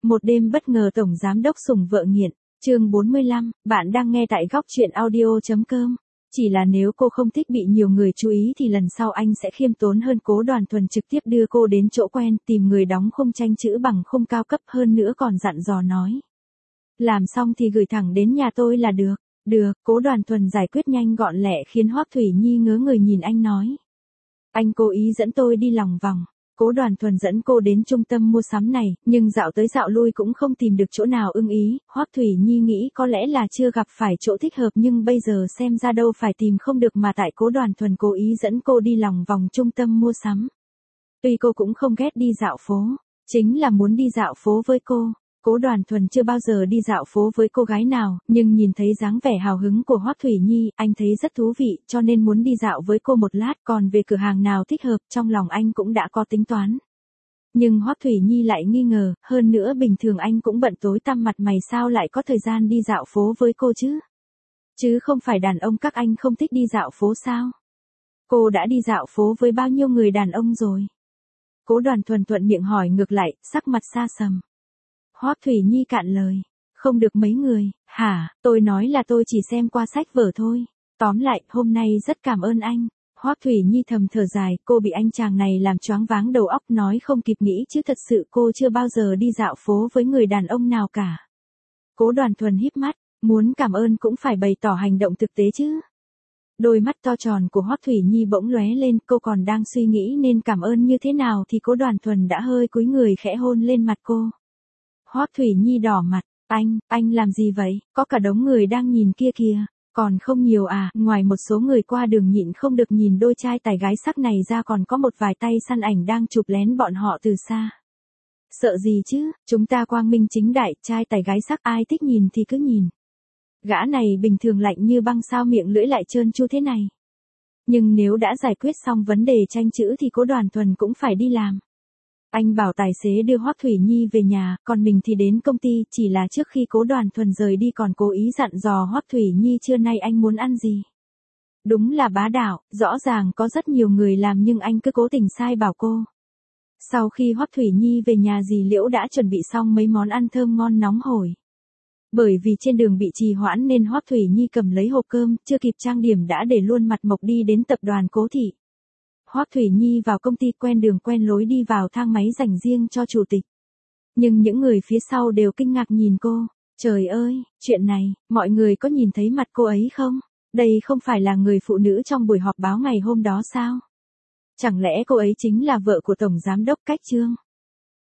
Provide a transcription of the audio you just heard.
Một đêm bất ngờ tổng giám đốc sủng vợ nghiện. Chương 45, bạn đang nghe tại góc truyện audio.com. Chỉ là nếu cô không thích bị nhiều người chú ý thì lần sau anh sẽ khiêm tốn hơn. Cố Đoàn Thuần trực tiếp đưa cô đến chỗ quen, tìm người đóng khung tranh chữ bằng khung cao cấp, hơn nữa còn dặn dò nói. Làm xong thì gửi thẳng đến nhà tôi là được. Được, Cố Đoàn Thuần giải quyết nhanh gọn lẹ khiến Hoắc Thủy Nhi ngớ người nhìn anh nói. Anh cố ý dẫn tôi đi lòng vòng. Cố Đoàn Thuần dẫn cô đến trung tâm mua sắm này, nhưng dạo tới dạo lui cũng không tìm được chỗ nào ưng ý. Hoắc Thủy Nhi nghĩ có lẽ là chưa gặp phải chỗ thích hợp, nhưng bây giờ xem ra đâu phải tìm không được mà tại Cố Đoàn Thuần cố ý dẫn cô đi lòng vòng trung tâm mua sắm. Tuy cô cũng không ghét đi dạo phố, chính là muốn đi dạo phố với cô. Cố Đoàn Thuần chưa bao giờ đi dạo phố với cô gái nào, nhưng nhìn thấy dáng vẻ hào hứng của Hoắc Thủy Nhi, anh thấy rất thú vị, cho nên muốn đi dạo với cô một lát, còn về cửa hàng nào thích hợp, trong lòng anh cũng đã có tính toán. Nhưng Hoắc Thủy Nhi lại nghi ngờ, hơn nữa bình thường anh cũng bận tối tăm mặt mày, sao lại có thời gian đi dạo phố với cô chứ? Chứ không phải đàn ông các anh không thích đi dạo phố sao? Cô đã đi dạo phố với bao nhiêu người đàn ông rồi? Cố Đoàn Thuần thuận miệng hỏi ngược lại, sắc mặt xa sầm. Hoắc Thủy Nhi cạn lời, không được mấy người. Hả, tôi nói là tôi chỉ xem qua sách vở thôi. Tóm lại, hôm nay rất cảm ơn anh. Hoắc Thủy Nhi thầm thở dài, cô bị anh chàng này làm choáng váng đầu óc, nói không kịp nghĩ, chứ thật sự cô chưa bao giờ đi dạo phố với người đàn ông nào cả. Cố Đoàn Thuần híp mắt, muốn cảm ơn cũng phải bày tỏ hành động thực tế chứ. Đôi mắt to tròn của Hoắc Thủy Nhi bỗng lóe lên, cô còn đang suy nghĩ nên cảm ơn như thế nào thì Cố Đoàn Thuần đã hơi cúi người khẽ hôn lên mặt cô. Hoắc Thủy Nhi đỏ mặt, anh làm gì vậy, có cả đống người đang nhìn kia kìa, còn không nhiều à, ngoài một số người qua đường nhịn không được nhìn đôi trai tài gái sắc này ra còn có một vài tay săn ảnh đang chụp lén bọn họ từ xa. Sợ gì chứ, chúng ta quang minh chính đại, trai tài gái sắc ai thích nhìn thì cứ nhìn. Gã này bình thường lạnh như băng, sao miệng lưỡi lại trơn tru thế này. Nhưng nếu đã giải quyết xong vấn đề tranh chữ thì Cố Đoàn Thuần cũng phải đi làm. Anh bảo tài xế đưa Hoắc Thủy Nhi về nhà, còn mình thì đến công ty, chỉ là trước khi Cố Đoàn Thuần rời đi còn cố ý dặn dò Hoắc Thủy Nhi trưa nay anh muốn ăn gì. Đúng là bá đạo, rõ ràng có rất nhiều người làm nhưng anh cứ cố tình sai bảo cô. Sau khi Hoắc Thủy Nhi về nhà, dì Liễu đã chuẩn bị xong mấy món ăn thơm ngon nóng hổi. Bởi vì trên đường bị trì hoãn nên Hoắc Thủy Nhi cầm lấy hộp cơm, chưa kịp trang điểm đã để luôn mặt mộc đi đến tập đoàn Cố thị. Hoắc Thủy Nhi vào công ty quen đường quen lối đi vào thang máy dành riêng cho chủ tịch. Nhưng những người phía sau đều kinh ngạc nhìn cô. Trời ơi, chuyện này, mọi người có nhìn thấy mặt cô ấy không? Đây không phải là người phụ nữ trong buổi họp báo ngày hôm đó sao? Chẳng lẽ cô ấy chính là vợ của Tổng Giám đốc Cách Trương?